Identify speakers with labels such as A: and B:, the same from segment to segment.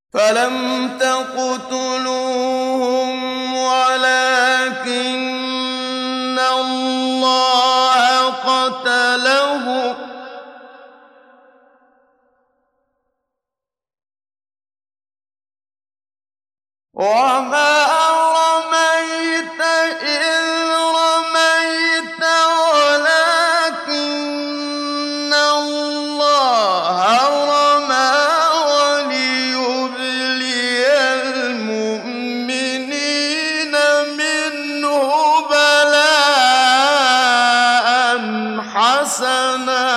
A: فلم تقتلوهم ولكن الله قتلهم وما رميت إذ رميت ولكن الله رمى وليبلي المؤمنين منه بلاء حسنا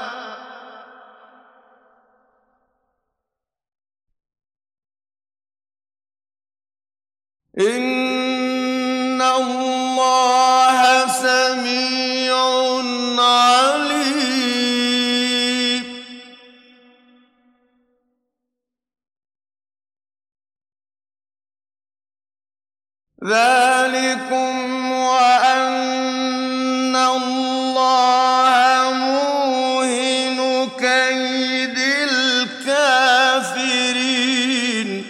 A: إن الله سميع عليم ذلكم وأن الله موهن كيد الكافرين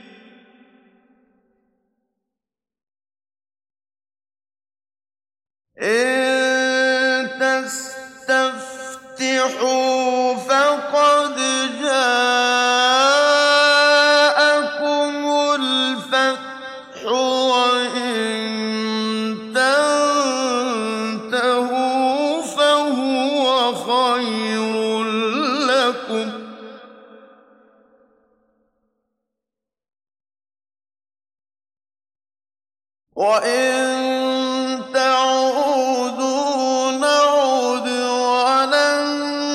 A: إن تستفتحوا فقد جاءكم الفتح وإن تنتهوا فهو خير لكم وإن تعودوا نعد ولن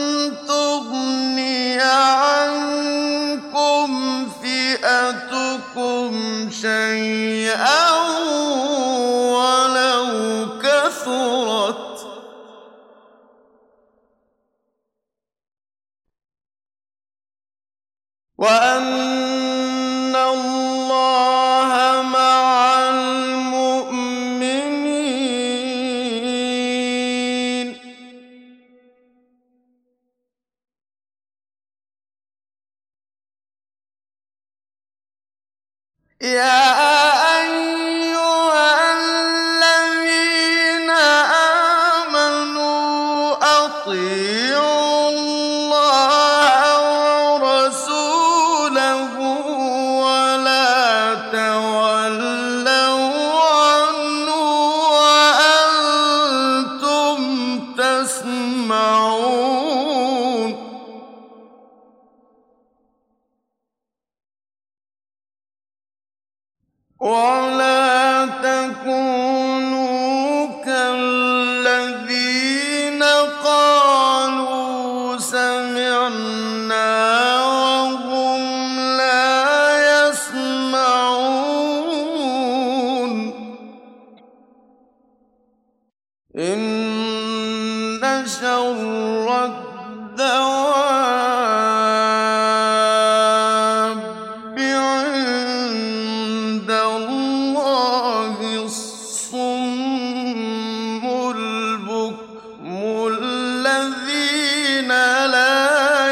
A: تغني عنكم فئتكم شيئا ولو كثرت وأن الله مع المؤمنين يا أيها الذين آمنوا أطيعوا الله ورسوله ولا تولوا عنه وأنتم تسمعون ولا تكونوا كالذين قالوا سمعنا وهم لا يسمعون إن شر الدواب عند الله الصم البكم الذين لا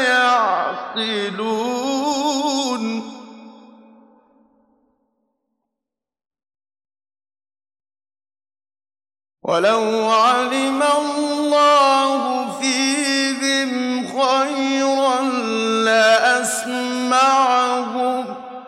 A: يعقلون ولو علم الله فيهم خيرا لأسمعهم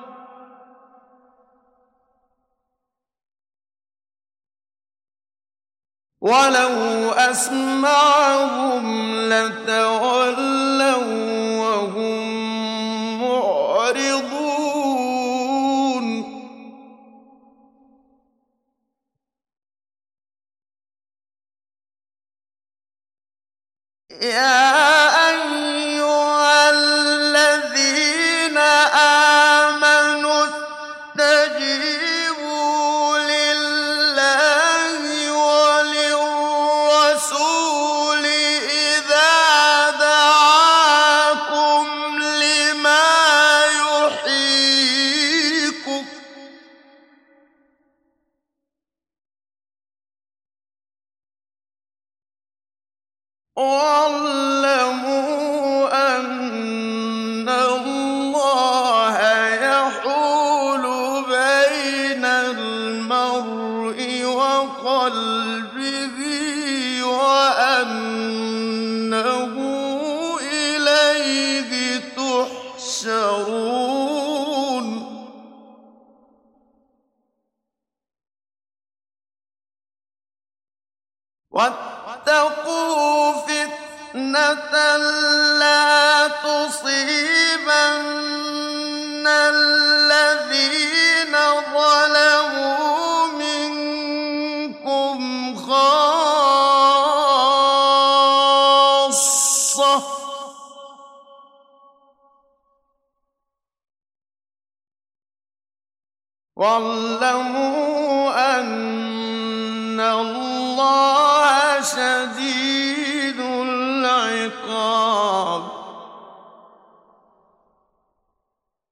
A: ولو أسمعهم لتولوا وهم معرضون يا أيها الذين آمنوا استجيبوا لله وللرسول إذا دعاكم لما يحييكم واعلموا أن الله واتقوا فتنة لا تصيبن الذين ظلموا منكم خاصة واعلموا